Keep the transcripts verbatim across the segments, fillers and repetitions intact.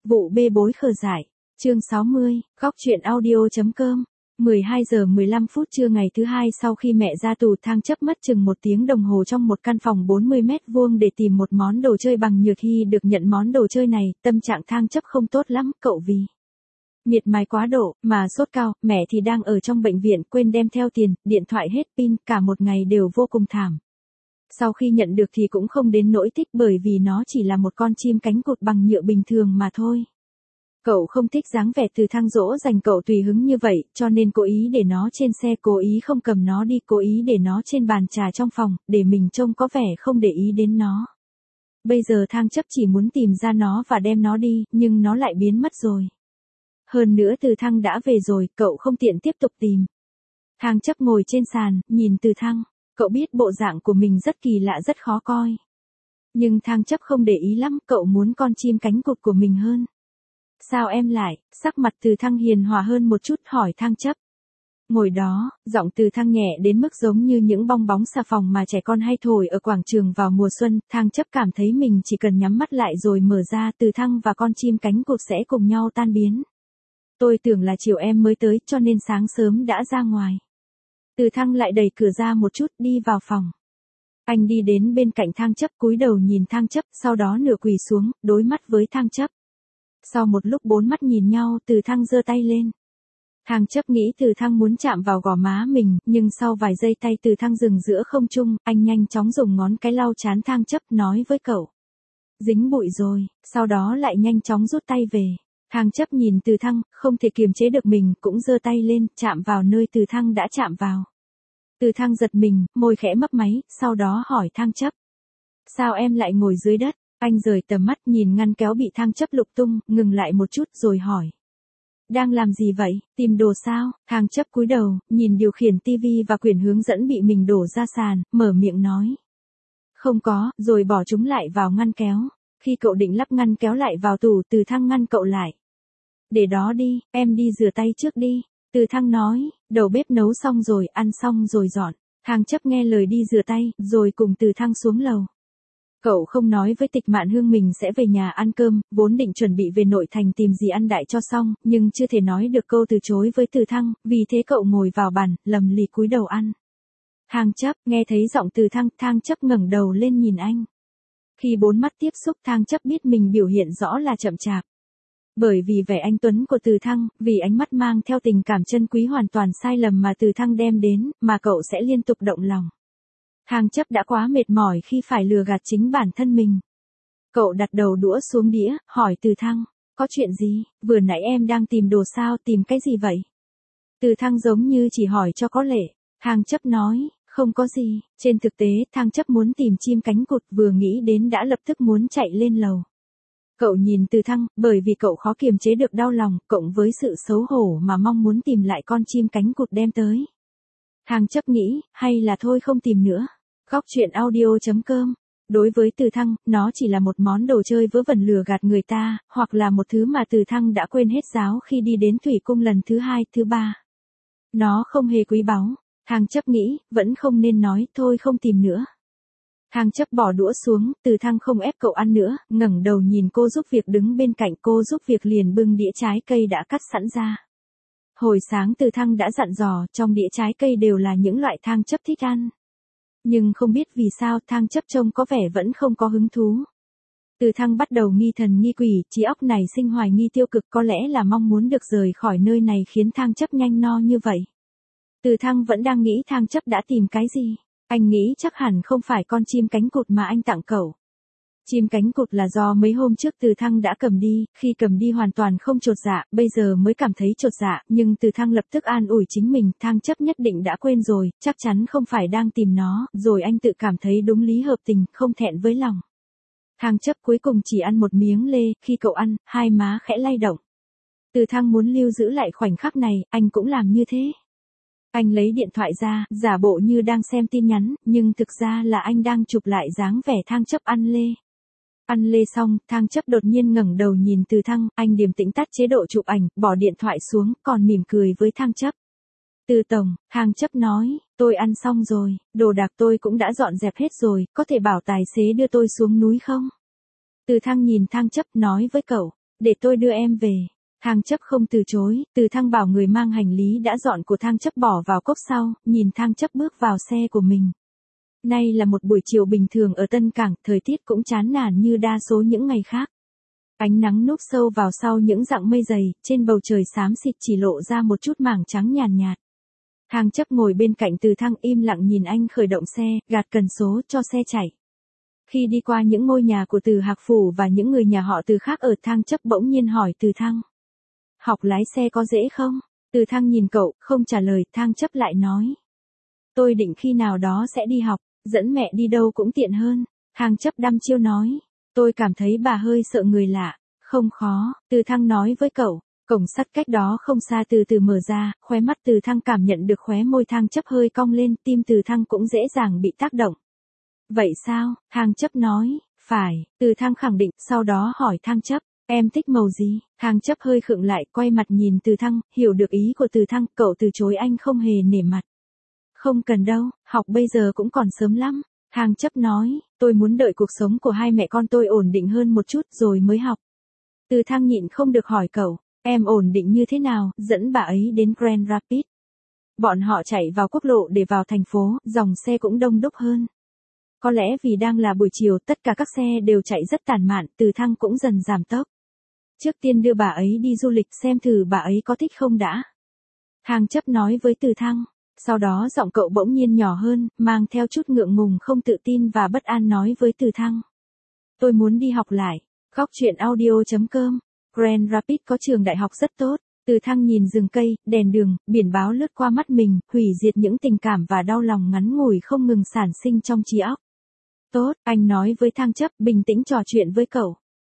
Vụ bê bối khờ dại. Chương sáu mươi, góc truyện audio.com. mười hai giờ mười lăm phút trưa ngày thứ hai sau khi mẹ ra tù, Thang Chấp mất chừng một tiếng đồng hồ trong một căn phòng bốn mươi mét vuông để tìm một món đồ chơi bằng nhựa. Khi được nhận món đồ chơi này, tâm trạng Thang Chấp không tốt lắm, cậu vì miệt mài quá độ mà sốt cao, mẹ thì đang ở trong bệnh viện, quên đem theo tiền, điện thoại hết pin, cả một ngày đều vô cùng thảm. Sau khi nhận được thì cũng không đến nỗi thích, bởi vì nó chỉ là một con chim cánh cụt bằng nhựa bình thường mà thôi. Cậu không thích dáng vẻ Từ Thang dỗ dành cậu tùy hứng như vậy, cho nên cố ý để nó trên xe, cố ý không cầm nó đi, cố ý để nó trên bàn trà trong phòng, để mình trông có vẻ không để ý đến nó. Bây giờ Thang Chấp chỉ muốn tìm ra nó và đem nó đi, nhưng nó lại biến mất rồi. Hơn nữa Từ Thang đã về rồi, cậu không tiện tiếp tục tìm. Thang Chấp ngồi trên sàn, nhìn Từ Thang. Cậu biết bộ dạng của mình rất kỳ lạ, rất khó coi. Nhưng Thang Chấp không để ý lắm, cậu muốn con chim cánh cụt của mình hơn. Sao em lại? Sắc mặt Từ Thang hiền hòa hơn một chút, hỏi Thang Chấp. Ngồi đó, giọng Từ Thang nhẹ đến mức giống như những bong bóng xà phòng mà trẻ con hay thổi ở quảng trường vào mùa xuân. Thang Chấp cảm thấy mình chỉ cần nhắm mắt lại rồi mở ra, Từ Thang và con chim cánh cụt sẽ cùng nhau tan biến. Tôi tưởng là chiều em mới tới, cho nên sáng sớm đã ra ngoài. Từ Thang lại đẩy cửa ra một chút, đi vào phòng. Anh đi đến bên cạnh Thang Chấp, cúi đầu nhìn Thang Chấp, sau đó nửa quỳ xuống, đối mắt với Thang Chấp. Sau một lúc bốn mắt nhìn nhau, Từ Thang giơ tay lên. Thang Chấp nghĩ Từ Thang muốn chạm vào gò má mình, nhưng sau vài giây tay Từ Thang dừng giữa không trung, anh nhanh chóng dùng ngón cái lau trán Thang Chấp, nói với cậu. Dính bụi rồi, sau đó lại nhanh chóng rút tay về. Thang Chấp nhìn Từ Thang, không thể kiềm chế được mình, cũng giơ tay lên, chạm vào nơi Từ Thang đã chạm vào. Từ Thang giật mình, môi khẽ mấp máy, sau đó hỏi Thang Chấp. Sao em lại ngồi dưới đất? Anh rời tầm mắt nhìn ngăn kéo bị Thang Chấp lục tung, ngừng lại một chút rồi hỏi. Đang làm gì vậy? Tìm đồ sao? Thang Chấp cúi đầu, nhìn điều khiển tivi và quyển hướng dẫn bị mình đổ ra sàn, mở miệng nói. Không có, rồi bỏ chúng lại vào ngăn kéo. Khi cậu định lắp ngăn kéo lại vào tủ, Từ Thang ngăn cậu lại. Để đó đi, em đi rửa tay trước đi. Từ Thang nói, đầu bếp nấu xong rồi, ăn xong rồi dọn. Thang Chấp nghe lời đi rửa tay, rồi cùng Từ Thang xuống lầu. Cậu không nói với Tịch Mạn Hương mình sẽ về nhà ăn cơm, vốn định chuẩn bị về nội thành tìm gì ăn đại cho xong, nhưng chưa thể nói được câu từ chối với Từ Thang, vì thế cậu ngồi vào bàn, lầm lì cúi đầu ăn. Thang Chấp, nghe thấy giọng Từ Thang, Thang Chấp ngẩng đầu lên nhìn anh. Khi bốn mắt tiếp xúc, Thang Chấp biết mình biểu hiện rõ là chậm chạp. Bởi vì vẻ anh tuấn của Từ Thang, vì ánh mắt mang theo tình cảm chân quý hoàn toàn sai lầm mà Từ Thang đem đến, mà cậu sẽ liên tục động lòng. Thang Chấp đã quá mệt mỏi khi phải lừa gạt chính bản thân mình. Cậu đặt đầu đũa xuống đĩa, hỏi Từ Thang, có chuyện gì? Vừa nãy em đang tìm đồ sao, tìm cái gì vậy? Từ Thang giống như chỉ hỏi cho có lệ. Thang Chấp nói, không có gì. Trên thực tế, Thang Chấp muốn tìm chim cánh cụt, vừa nghĩ đến đã lập tức muốn chạy lên lầu. Cậu nhìn Từ Thang, bởi vì cậu khó kiềm chế được đau lòng, cộng với sự xấu hổ mà mong muốn tìm lại con chim cánh cụt đem tới. Thang Chấp nghĩ, hay là thôi không tìm nữa. Góc truyện audio.com. Đối với Từ Thang, nó chỉ là một món đồ chơi vớ vẩn lừa gạt người ta, hoặc là một thứ mà Từ Thang đã quên hết giáo khi đi đến Thủy Cung lần thứ hai, thứ ba. Nó không hề quý báu. Thang Chấp nghĩ, vẫn không nên nói, thôi không tìm nữa. Thang Chấp bỏ đũa xuống, Từ Thang không ép cậu ăn nữa, ngẩng đầu nhìn cô giúp việc đứng bên cạnh, cô giúp việc liền bưng đĩa trái cây đã cắt sẵn ra. Hồi sáng Từ Thang đã dặn dò, trong đĩa trái cây đều là những loại Thang Chấp thích ăn. Nhưng không biết vì sao Thang Chấp trông có vẻ vẫn không có hứng thú. Từ Thang bắt đầu nghi thần nghi quỷ, trí óc này sinh hoài nghi tiêu cực, có lẽ là mong muốn được rời khỏi nơi này khiến Thang Chấp nhanh no như vậy. Từ Thang vẫn đang nghĩ Thang Chấp đã tìm cái gì. Anh nghĩ chắc hẳn không phải con chim cánh cụt mà anh tặng cậu. Chim cánh cụt là do mấy hôm trước Từ Thang đã cầm đi, khi cầm đi hoàn toàn không chột dạ, bây giờ mới cảm thấy chột dạ, nhưng Từ Thang lập tức an ủi chính mình, Thang Chấp nhất định đã quên rồi, chắc chắn không phải đang tìm nó, rồi anh tự cảm thấy đúng lý hợp tình, không thẹn với lòng. Thang Chấp cuối cùng chỉ ăn một miếng lê, khi cậu ăn, hai má khẽ lay động. Từ Thang muốn lưu giữ lại khoảnh khắc này, anh cũng làm như thế. Anh lấy điện thoại ra, giả bộ như đang xem tin nhắn, nhưng thực ra là anh đang chụp lại dáng vẻ Thang Chấp ăn lê. Ăn lê xong, Thang Chấp đột nhiên ngẩng đầu nhìn Từ Thang, anh điềm tĩnh tắt chế độ chụp ảnh, bỏ điện thoại xuống, còn mỉm cười với Thang Chấp. Từ tổng, Thang Chấp nói, tôi ăn xong rồi, đồ đạc tôi cũng đã dọn dẹp hết rồi, có thể bảo tài xế đưa tôi xuống núi không? Từ Thang nhìn Thang Chấp, nói với cậu, Để tôi đưa em về. Thang chấp không từ chối, Từ Thăng bảo người mang hành lý đã dọn của Thang chấp bỏ vào cốp sau, nhìn Thang chấp bước vào xe của mình. Nay là một buổi chiều bình thường ở Tân Cảng, thời tiết cũng chán nản như đa số những ngày khác. Ánh nắng núp sâu vào sau những dặng mây dày, trên bầu trời xám xịt chỉ lộ ra một chút mảng trắng nhàn nhạt, nhạt. Thang chấp ngồi bên cạnh Từ Thăng im lặng nhìn anh khởi động xe, gạt cần số cho xe chạy. Khi đi qua những ngôi nhà của Từ Hạc Phủ và những người nhà họ Từ khác ở, Thang chấp bỗng nhiên hỏi Từ Thăng. Học lái xe có dễ không? Từ Thăng nhìn cậu, không trả lời, Thang chấp lại nói. Tôi định khi nào đó sẽ đi học, dẫn mẹ đi đâu cũng tiện hơn. Thang chấp đăm chiêu nói. Tôi cảm thấy bà hơi sợ người lạ. Không khó, Từ Thăng nói với cậu. Cổng sắt cách đó không xa từ từ mở ra, khóe mắt Từ Thăng cảm nhận được khóe môi Thang chấp hơi cong lên, tim Từ Thăng cũng dễ dàng bị tác động. Vậy sao? Thang chấp nói. Phải, Từ Thăng khẳng định, sau đó hỏi Thang chấp. Em thích màu gì? Thang chấp hơi khựng lại, quay mặt nhìn Từ Thăng, hiểu được ý của Từ Thăng, cậu từ chối anh không hề nể mặt. Không cần đâu, học bây giờ cũng còn sớm lắm. Thang chấp nói, tôi muốn đợi cuộc sống của hai mẹ con tôi ổn định hơn một chút rồi mới học. Từ Thăng nhịn không được hỏi cậu, em ổn định như thế nào, dẫn bà ấy đến Grand Rapids. Bọn họ chạy vào quốc lộ để vào thành phố, dòng xe cũng đông đúc hơn. Có lẽ vì đang là buổi chiều, tất cả các xe đều chạy rất tản mạn, Từ Thăng cũng dần giảm tốc. Trước tiên đưa bà ấy đi du lịch xem thử bà ấy có thích không đã. Thang chấp nói với Từ Thăng. Sau đó giọng cậu bỗng nhiên nhỏ hơn, mang theo chút ngượng ngùng không tự tin và bất an nói với Từ Thăng. Tôi muốn đi học lại. Góc chuyện audio chấm com. Grand Rapids có trường đại học rất tốt. Từ Thăng nhìn rừng cây, đèn đường, biển báo lướt qua mắt mình, hủy diệt những tình cảm và đau lòng ngắn ngủi không ngừng sản sinh trong trí óc. Tốt, anh nói với Thang chấp, bình tĩnh trò chuyện với cậu.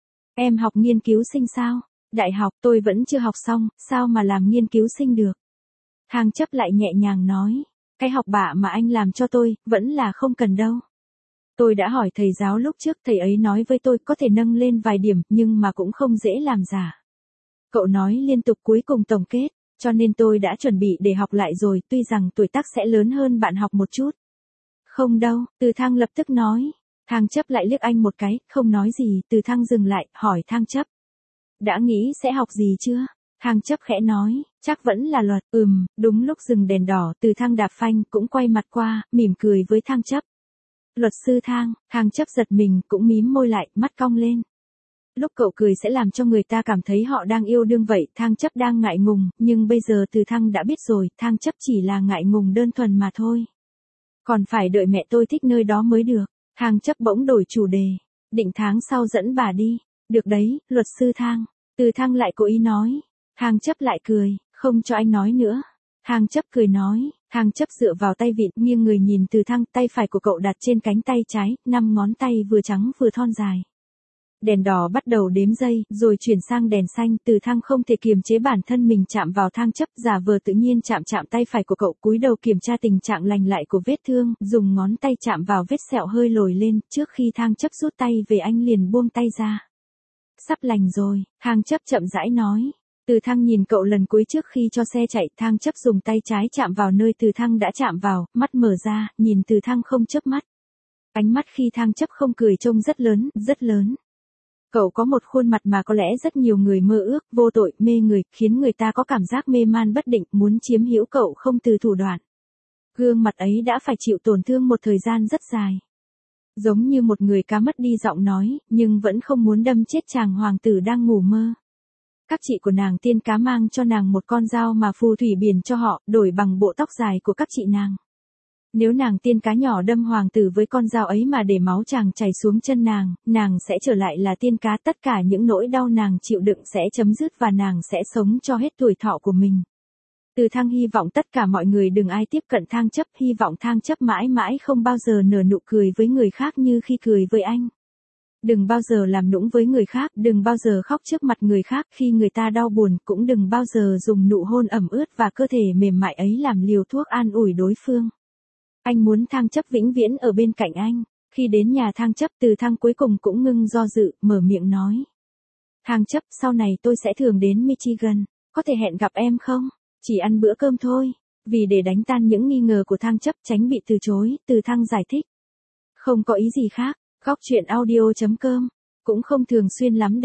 Em học nghiên cứu sinh sao? Đại học tôi vẫn chưa học xong, sao mà làm nghiên cứu sinh được? Thang chấp lại nhẹ nhàng nói. Cái học bạ mà anh làm cho tôi, vẫn là không cần đâu. Tôi đã hỏi thầy giáo lúc trước, thầy ấy nói với tôi có thể nâng lên vài điểm, nhưng mà cũng không dễ làm giả. Cậu nói liên tục cuối cùng tổng kết, cho nên tôi đã chuẩn bị để học lại rồi, tuy rằng tuổi tác sẽ lớn hơn bạn học một chút. Không đâu, Từ Thăng lập tức nói. Thang chấp lại liếc anh một cái, không nói gì, Từ Thăng dừng lại, hỏi Thang chấp. Đã nghĩ sẽ học gì chưa? Thang chấp khẽ nói, chắc vẫn là luật, ừm, đúng lúc dừng đèn đỏ, Từ Thăng đạp phanh, cũng quay mặt qua, mỉm cười với Thang chấp. Luật sư Thang, Thang chấp giật mình, cũng mím môi lại, mắt cong lên. Lúc cậu cười sẽ làm cho người ta cảm thấy họ đang yêu đương vậy, Thang chấp đang ngại ngùng, nhưng bây giờ Từ Thăng đã biết rồi, Thang chấp chỉ là ngại ngùng đơn thuần mà thôi. Còn phải đợi mẹ tôi thích nơi đó mới được. Thang chấp bỗng đổi chủ đề. Định tháng sau dẫn bà đi. Được đấy, luật sư Thang. Từ Thăng lại cố ý nói. Thang chấp lại cười, không cho anh nói nữa. Thang chấp cười nói. Thang chấp dựa vào tay vịn, nghiêng người nhìn Từ Thăng, tay phải của cậu đặt trên cánh tay trái, năm ngón tay vừa trắng vừa thon dài. Đèn đỏ bắt đầu đếm giây, rồi chuyển sang đèn xanh, Từ Thăng không thể kiềm chế bản thân mình chạm vào Thang chấp, giả vờ tự nhiên chạm chạm tay phải của cậu, cúi đầu kiểm tra tình trạng lành lại của vết thương, dùng ngón tay chạm vào vết sẹo hơi lồi lên, trước khi Thang chấp rút tay về anh liền buông tay ra. Sắp lành rồi, Thang chấp chậm rãi nói. Từ Thăng nhìn cậu lần cuối trước khi cho xe chạy, Thang chấp dùng tay trái chạm vào nơi Từ Thăng đã chạm vào, mắt mở ra, nhìn Từ Thăng không chớp mắt. Ánh mắt khi Thang chấp không cười trông rất lớn, rất lớn. Cậu có một khuôn mặt mà có lẽ rất nhiều người mơ ước, vô tội, mê người, khiến người ta có cảm giác mê man bất định, muốn chiếm hữu cậu không từ thủ đoạn. Gương mặt ấy đã phải chịu tổn thương một thời gian rất dài. Giống như một người cá mất đi giọng nói, nhưng vẫn không muốn đâm chết chàng hoàng tử đang ngủ mơ. Các chị của nàng tiên cá mang cho nàng một con dao mà phù thủy biển cho họ, đổi bằng bộ tóc dài của các chị nàng. Nếu nàng tiên cá nhỏ đâm hoàng tử với con dao ấy mà để máu chàng chảy xuống chân nàng, nàng sẽ trở lại là tiên cá, tất cả những nỗi đau nàng chịu đựng sẽ chấm dứt và nàng sẽ sống cho hết tuổi thọ của mình. Từ Thăng hy vọng tất cả mọi người đừng ai tiếp cận Thang chấp, hy vọng Thang chấp mãi mãi không bao giờ nở nụ cười với người khác như khi cười với anh. Đừng bao giờ làm nũng với người khác, đừng bao giờ khóc trước mặt người khác khi người ta đau buồn, cũng đừng bao giờ dùng nụ hôn ẩm ướt và cơ thể mềm mại ấy làm liều thuốc an ủi đối phương. Anh muốn Thang chấp vĩnh viễn ở bên cạnh anh. Khi đến nhà Thang chấp, Từ Thăng cuối cùng cũng ngưng do dự, mở miệng nói. Thang chấp, sau này tôi sẽ thường đến Michigan, có thể hẹn gặp em không? Chỉ ăn bữa cơm thôi. Vì để đánh tan những nghi ngờ của Thang chấp, tránh bị từ chối, Từ Thăng giải thích. Không có ý gì khác, góc chuyện audio chấm com, cũng không thường xuyên lắm đâu.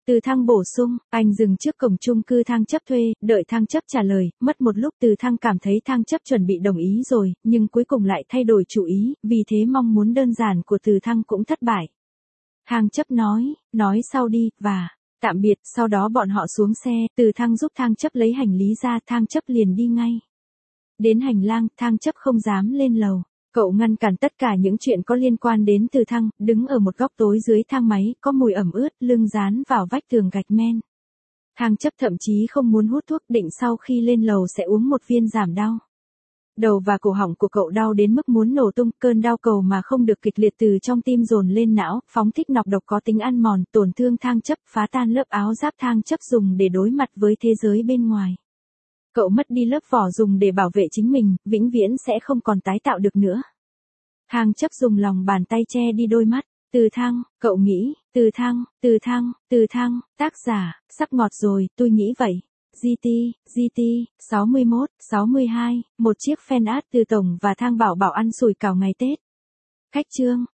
Từ Thăng bổ sung, anh dừng trước cổng chung cư Thăng chấp thuê, đợi Thăng chấp trả lời, mất một lúc Từ Thăng cảm thấy Thăng chấp chuẩn bị đồng ý rồi, nhưng cuối cùng lại thay đổi chủ ý, vì thế mong muốn đơn giản của Từ Thăng cũng thất bại. Thăng chấp nói, nói sau đi, và tạm biệt, sau đó bọn họ xuống xe, Từ Thăng giúp Thăng chấp lấy hành lý ra, Thăng chấp liền đi ngay. Đến hành lang, Thăng chấp không dám lên lầu. Cậu ngăn cản tất cả những chuyện có liên quan đến Từ Thăng, đứng ở một góc tối dưới thang máy, có mùi ẩm ướt, lưng dán vào vách tường gạch men. Thăng chấp thậm chí không muốn hút thuốc, định sau khi lên lầu sẽ uống một viên giảm đau. Đầu và cổ họng của cậu đau đến mức muốn nổ tung, cơn đau cầu mà không được kịch liệt từ trong tim dồn lên não, phóng thích nọc độc có tính ăn mòn, tổn thương Thăng chấp, phá tan lớp áo giáp Thăng chấp dùng để đối mặt với thế giới bên ngoài. Cậu mất đi lớp vỏ dùng để bảo vệ chính mình, vĩnh viễn sẽ không còn tái tạo được nữa. Thăng chấp dùng lòng bàn tay che đi đôi mắt. Từ Thăng, cậu nghĩ, Từ Thăng, Từ Thăng, Từ Thăng, tác giả, sắp ngọt rồi, tôi nghĩ vậy. giê tê, giê tê, sáu mươi mốt, sáu mươi hai, một chiếc fan art từ Tổng và Thang Bảo Bảo ăn sủi cảo ngày Tết. Khách chương.